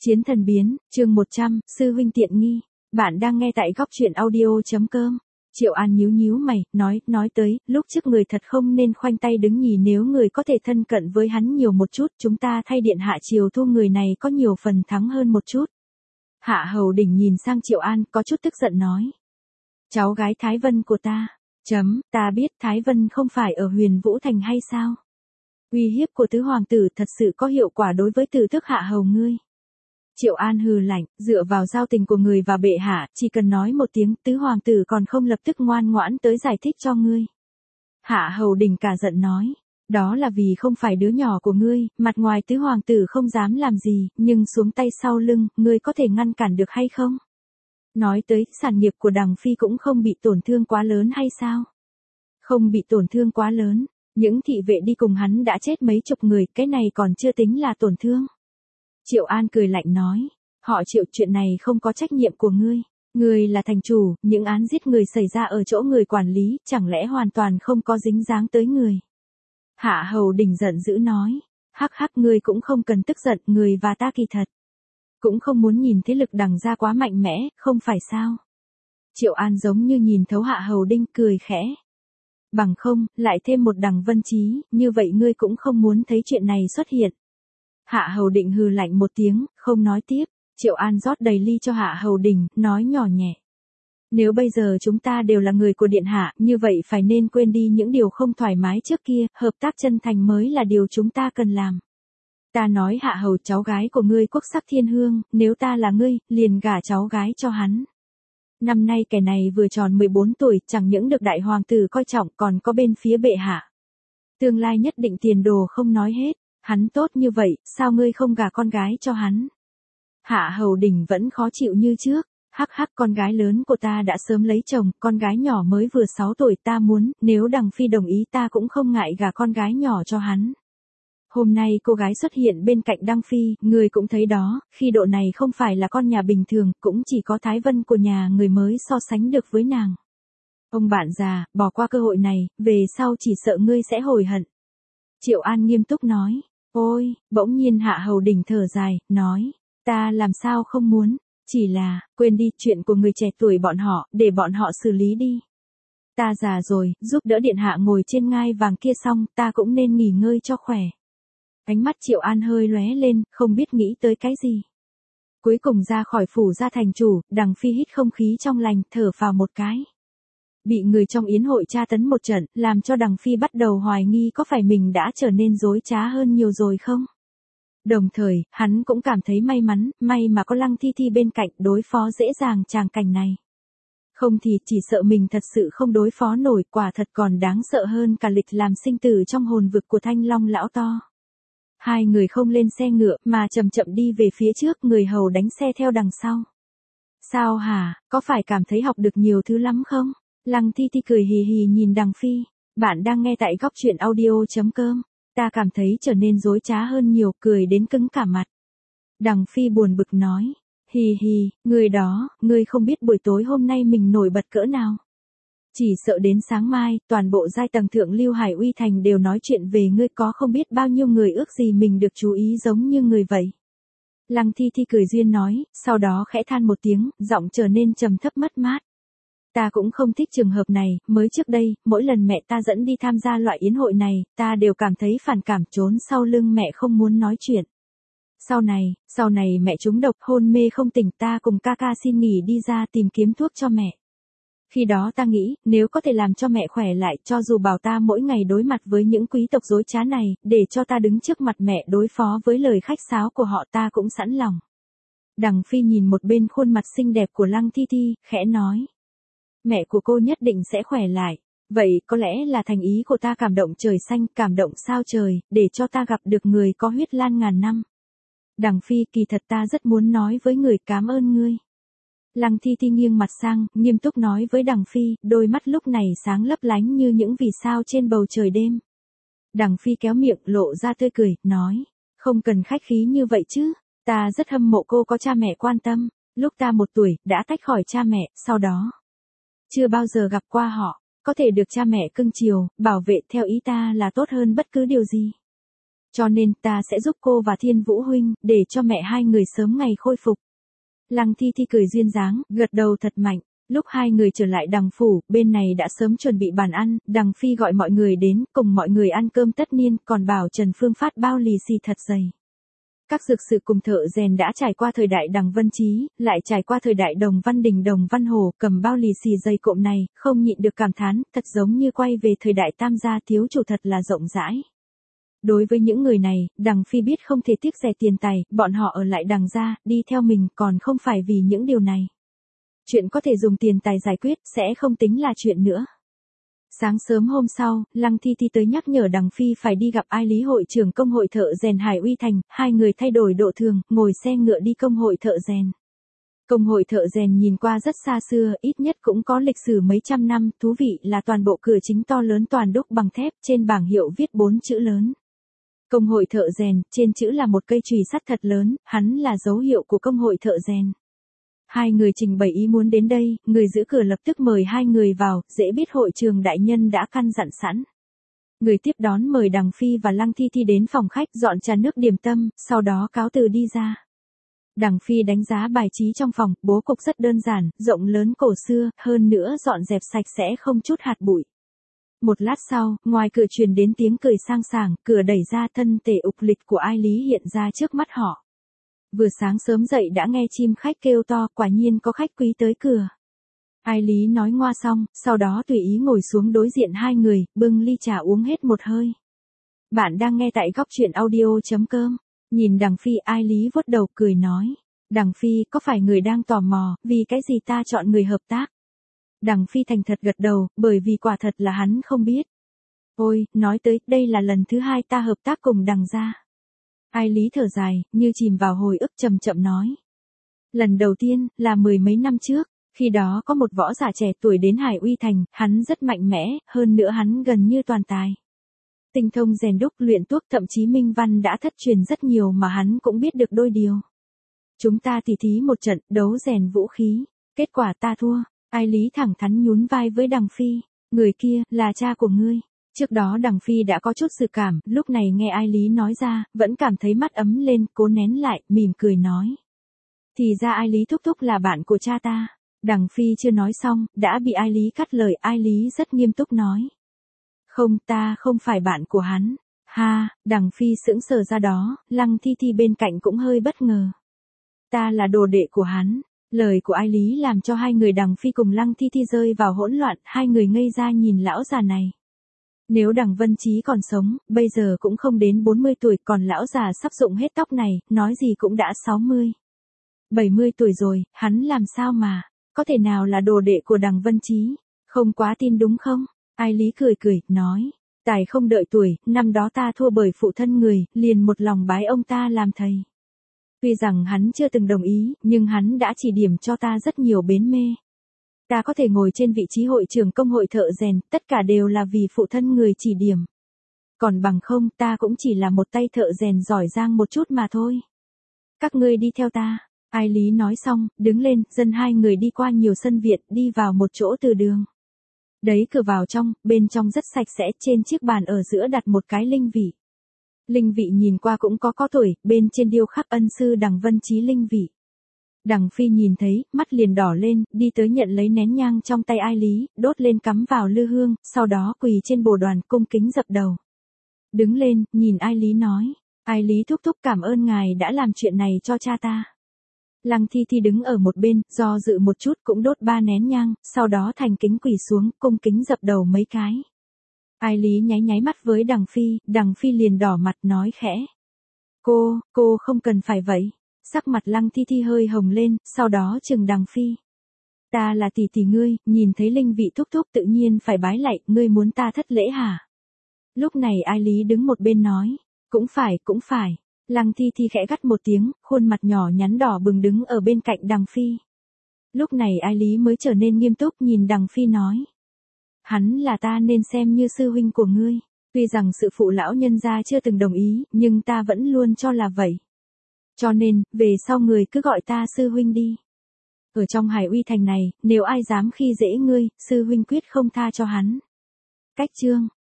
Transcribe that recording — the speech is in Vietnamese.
Chiến thần biến, chương 100, sư huynh tiện nghi. Bạn đang nghe tại góc truyện audio.com. Triệu An nhíu nhíu mày, nói tới, lúc trước người thật không nên khoanh tay đứng nhìn, nếu người có thể thân cận với hắn nhiều một chút, chúng ta thay điện hạ triều thu người này có nhiều phần thắng hơn một chút. Hạ Hầu Đỉnh nhìn sang Triệu An, có chút tức giận nói. Cháu gái Thái Vân của ta. Ta biết Thái Vân không phải ở Huyền Vũ Thành hay sao? Uy hiếp của tứ hoàng tử thật sự có hiệu quả đối với tử thức Hạ Hầu ngươi. Triệu An hừ lạnh, dựa vào giao tình của người và bệ hạ, chỉ cần nói một tiếng, tứ hoàng tử còn không lập tức ngoan ngoãn tới giải thích cho ngươi. Hạ Hầu Đỉnh cả giận nói, đó là vì không phải đứa nhỏ của ngươi, mặt ngoài tứ hoàng tử không dám làm gì, nhưng xuống tay sau lưng, ngươi có thể ngăn cản được hay không? Nói tới, sản nghiệp của Đằng Phi cũng không bị tổn thương quá lớn hay sao? Không bị tổn thương quá lớn, những thị vệ đi cùng hắn đã chết mấy chục người, cái này còn chưa tính là tổn thương. Triệu An cười lạnh nói, họ Triệu, chuyện này không có trách nhiệm của ngươi. Ngươi là thành chủ, những án giết người xảy ra ở chỗ người quản lý, chẳng lẽ hoàn toàn không có dính dáng tới người. Hạ Hầu Đỉnh giận dữ nói, hắc, ngươi cũng không cần tức giận, người và ta kỳ thật cũng không muốn nhìn thế lực Đằng gia quá mạnh mẽ, không phải sao? Triệu An giống như nhìn thấu Hạ Hầu Đỉnh, cười khẽ. Bằng không, lại thêm một Đằng Vân Chí, như vậy ngươi cũng không muốn thấy chuyện này xuất hiện. Hạ Hầu Định hừ lạnh một tiếng, không nói tiếp. Triệu An rót đầy ly cho Hạ Hầu Đỉnh, nói nhỏ nhẹ. Nếu bây giờ chúng ta đều là người của điện hạ, như vậy phải nên quên đi những điều không thoải mái trước kia, hợp tác chân thành mới là điều chúng ta cần làm. Ta nói Hạ Hầu, cháu gái của ngươi quốc sắc thiên hương, nếu ta là ngươi, liền gả cháu gái cho hắn. Năm nay kẻ này vừa tròn 14 tuổi, chẳng những được đại hoàng tử coi trọng, còn có bên phía bệ hạ. Tương lai nhất định tiền đồ không nói hết. Hắn tốt như vậy, sao ngươi không gả con gái cho hắn? Hạ Hầu Đỉnh vẫn khó chịu như trước. Hắc, con gái lớn của ta đã sớm lấy chồng, con gái nhỏ mới vừa 6 tuổi, ta muốn, nếu Đằng Phi đồng ý ta cũng không ngại gả con gái nhỏ cho hắn. Hôm nay cô gái xuất hiện bên cạnh Đăng Phi, người cũng thấy đó, khi độ này không phải là con nhà bình thường, cũng chỉ có Thái Vân của nhà người mới so sánh được với nàng. Ông bạn già, bỏ qua cơ hội này, về sau chỉ sợ ngươi sẽ hối hận. Triệu An nghiêm túc nói. Ôi, bỗng nhiên Hạ Hầu Đỉnh thở dài, nói, ta làm sao không muốn, chỉ là, quên đi chuyện của người trẻ tuổi bọn họ, để bọn họ xử lý đi. Ta già rồi, giúp đỡ điện hạ ngồi trên ngai vàng kia xong, ta cũng nên nghỉ ngơi cho khỏe. Ánh mắt Triệu An hơi lóe lên, không biết nghĩ tới cái gì. Cuối cùng ra khỏi phủ gia thành chủ, Đằng Phi hít không khí trong lành, thở phào một cái. Bị người trong yến hội tra tấn một trận, làm cho Đằng Phi bắt đầu hoài nghi có phải mình đã trở nên dối trá hơn nhiều rồi không? Đồng thời, hắn cũng cảm thấy may mắn, may mà có Lăng Thi Thi bên cạnh đối phó dễ dàng tràng cảnh này. Không thì chỉ sợ mình thật sự không đối phó nổi, quả thật còn đáng sợ hơn cả lịch làm sinh tử trong hồn vực của Thanh Long lão to. Hai người không lên xe ngựa mà chậm chậm đi về phía trước, người hầu đánh xe theo đằng sau. Sao hả, có phải cảm thấy học được nhiều thứ lắm không? Lăng Thi Thi cười hì hì nhìn Đằng Phi, bạn đang nghe tại góc truyện audio.com, ta cảm thấy trở nên dối trá hơn nhiều, cười đến cứng cả mặt. Đằng Phi buồn bực nói, hì hì, người đó, ngươi không biết buổi tối hôm nay mình nổi bật cỡ nào. Chỉ sợ đến sáng mai, toàn bộ giai tầng thượng lưu Hải Uy Thành đều nói chuyện về ngươi, có không biết bao nhiêu người ước gì mình được chú ý giống như người vậy. Lăng Thi Thi cười duyên nói, sau đó khẽ than một tiếng, giọng trở nên trầm thấp mất mát. Ta cũng không thích trường hợp này, mới trước đây, mỗi lần mẹ ta dẫn đi tham gia loại yến hội này, ta đều cảm thấy phản cảm, trốn sau lưng mẹ không muốn nói chuyện. Sau này mẹ trúng độc hôn mê không tỉnh, ta cùng ca ca xin nghỉ đi ra tìm kiếm thuốc cho mẹ. Khi đó ta nghĩ, nếu có thể làm cho mẹ khỏe lại, cho dù bảo ta mỗi ngày đối mặt với những quý tộc dối trá này, để cho ta đứng trước mặt mẹ đối phó với lời khách sáo của họ, ta cũng sẵn lòng. Đằng Phi nhìn một bên khuôn mặt xinh đẹp của Lăng Thi Thi, khẽ nói. Mẹ của cô nhất định sẽ khỏe lại. Vậy có lẽ là thành ý của ta cảm động trời xanh, cảm động sao trời, để cho ta gặp được người có huyết lan ngàn năm. Đằng Phi, kỳ thật ta rất muốn nói với người cảm ơn ngươi. Lăng Thi Thi nghiêng mặt sang, nghiêm túc nói với Đằng Phi, đôi mắt lúc này sáng lấp lánh như những vì sao trên bầu trời đêm. Đằng Phi kéo miệng, lộ ra tươi cười, nói, không cần khách khí như vậy chứ, ta rất hâm mộ cô có cha mẹ quan tâm, lúc ta 1 tuổi, đã tách khỏi cha mẹ, sau đó chưa bao giờ gặp qua họ, có thể được cha mẹ cưng chiều, bảo vệ theo ý ta là tốt hơn bất cứ điều gì. Cho nên ta sẽ giúp cô và Thiên Vũ huynh, để cho mẹ hai người sớm ngày khôi phục. Lăng Thi Thi cười duyên dáng, gật đầu thật mạnh. Lúc hai người trở lại đằng phủ, bên này đã sớm chuẩn bị bàn ăn, đằng phi gọi mọi người đến, cùng mọi người ăn cơm tất niên, còn bảo Trần Phương phát bao lì xì thật dày. Các dược sự cùng thợ rèn đã trải qua thời đại Đằng Vân Chí, lại trải qua thời đại Đồng Văn Đình Đồng Văn Hồ, cầm bao lì xì dày cộm này, không nhịn được cảm thán, thật giống như quay về thời đại Tam gia thiếu chủ thật là rộng rãi. Đối với những người này, Đằng Phi biết không thể tiếc rẻ tiền tài, bọn họ ở lại Đằng gia, đi theo mình còn không phải vì những điều này. Chuyện có thể dùng tiền tài giải quyết, sẽ không tính là chuyện nữa. Sáng sớm hôm sau, Lăng Thi Thi tới nhắc nhở Đằng Phi phải đi gặp Ai Lý hội trưởng công hội thợ rèn Hải Uy Thành, hai người thay đổi độ thường, ngồi xe ngựa đi công hội thợ rèn. Công hội thợ rèn nhìn qua rất xa xưa, ít nhất cũng có lịch sử mấy trăm năm, thú vị là toàn bộ cửa chính to lớn toàn đúc bằng thép, trên bảng hiệu viết 4 chữ lớn. Công hội thợ rèn, trên chữ là một cây chùy sắt thật lớn, hắn là dấu hiệu của công hội thợ rèn. Hai người trình bày ý muốn đến đây, người giữ cửa lập tức mời hai người vào, dễ biết hội trường đại nhân đã căn dặn sẵn. Người tiếp đón mời Đằng Phi và Lăng Thi Thi đến phòng khách dọn trà nước điểm tâm, sau đó cáo từ đi ra. Đằng Phi đánh giá bài trí trong phòng, bố cục rất đơn giản, rộng lớn cổ xưa, hơn nữa dọn dẹp sạch sẽ không chút hạt bụi. Một lát sau, ngoài cửa truyền đến tiếng cười sang sảng, cửa đẩy ra thân thể ục lịch của Ai Lý hiện ra trước mắt họ. Vừa sáng sớm dậy đã nghe chim khách kêu to, quả nhiên có khách quý tới cửa. Ai Lý nói ngoa xong, sau đó tùy ý ngồi xuống đối diện hai người, bưng ly trà uống hết một hơi. Bạn đang nghe tại góc truyện audio.com. Nhìn Đằng Phi, Ai Lý vuốt đầu cười nói. Đằng Phi, có phải người đang tò mò, vì cái gì ta chọn người hợp tác? Đằng Phi thành thật gật đầu, bởi vì quả thật là hắn không biết. Ôi, nói tới, đây là lần thứ hai ta hợp tác cùng Đằng gia. Ai Lý thở dài, như chìm vào hồi ức chậm chậm nói. Lần đầu tiên, là 10 mấy năm trước, khi đó có một võ giả trẻ tuổi đến Hải Uy Thành, hắn rất mạnh mẽ, hơn nữa hắn gần như toàn tài. Tinh thông rèn đúc luyện tuốc, thậm chí minh văn đã thất truyền rất nhiều mà hắn cũng biết được đôi điều. Chúng ta tỉ thí một trận, đấu rèn vũ khí, kết quả ta thua. Ai Lý thẳng thắn nhún vai với Đằng Phi, người kia, là cha của ngươi. Trước đó Đằng Phi đã có chút dự cảm, lúc này nghe Ai Lý nói ra, vẫn cảm thấy mắt ấm lên, cố nén lại, mỉm cười nói. Thì ra Ai Lý thúc thúc là bạn của cha ta. Đằng Phi chưa nói xong, đã bị Ai Lý cắt lời, Ai Lý rất nghiêm túc nói. Không, ta không phải bạn của hắn. Ha, Đằng Phi sững sờ ra đó, Lăng Thi Thi bên cạnh cũng hơi bất ngờ. Ta là đồ đệ của hắn. Lời của Ai Lý làm cho hai người Đằng Phi cùng Lăng Thi Thi rơi vào hỗn loạn, hai người ngây ra nhìn lão già này. Nếu Đằng Vân Chí còn sống, bây giờ cũng không đến 40 tuổi, còn lão già sắp rụng hết tóc này, nói gì cũng đã 60. 70 tuổi rồi, hắn làm sao mà, có thể nào là đồ đệ của Đằng Vân Chí, không quá tin đúng không? Ai Lý cười cười, nói, tài không đợi tuổi, năm đó ta thua bởi phụ thân người, liền một lòng bái ông ta làm thầy. Tuy rằng hắn chưa từng đồng ý, nhưng hắn đã chỉ điểm cho ta rất nhiều bến mê. Ta có thể ngồi trên vị trí hội trưởng công hội thợ rèn, tất cả đều là vì phụ thân người chỉ điểm. Còn bằng không, ta cũng chỉ là một tay thợ rèn giỏi giang một chút mà thôi. Các ngươi đi theo ta. Ai Lý nói xong, đứng lên, dẫn hai người đi qua nhiều sân viện, đi vào một chỗ từ đường. Đấy cửa vào trong, bên trong rất sạch sẽ, trên chiếc bàn ở giữa đặt một cái linh vị. Linh vị nhìn qua cũng có tuổi, bên trên điêu khắc ân sư Đằng Vân Chí linh vị. Đằng Phi nhìn thấy, mắt liền đỏ lên, đi tới nhận lấy nén nhang trong tay Ai Lý, đốt lên cắm vào lư hương, sau đó quỳ trên bồ đoàn cung kính dập đầu. Đứng lên, nhìn Ai Lý nói, Ai Lý thúc thúc cảm ơn ngài đã làm chuyện này cho cha ta. Lăng Thi Thi đứng ở một bên, do dự một chút cũng đốt 3 nén nhang, sau đó thành kính quỳ xuống, cung kính dập đầu mấy cái. Ai Lý nháy nháy mắt với Đằng Phi liền đỏ mặt nói khẽ. Cô không cần phải vậy. Sắc mặt Lăng Thi Thi hơi hồng lên, sau đó trừng Đằng Phi. Ta là tỷ tỷ ngươi, nhìn thấy linh vị thúc thúc tự nhiên phải bái lạy, ngươi muốn ta thất lễ hả? Lúc này Ai Lý đứng một bên nói, cũng phải. Lăng Thi Thi khẽ gắt một tiếng, khuôn mặt nhỏ nhắn đỏ bừng đứng ở bên cạnh Đằng Phi. Lúc này Ai Lý mới trở nên nghiêm túc nhìn Đằng Phi nói. Hắn là ta nên xem như sư huynh của ngươi. Tuy rằng sự phụ lão nhân gia chưa từng đồng ý, nhưng ta vẫn luôn cho là vậy. Cho nên, về sau người cứ gọi ta sư huynh đi. Ở trong Hải Uy Thành này, nếu ai dám khi dễ ngươi, sư huynh quyết không tha cho hắn. Cách chương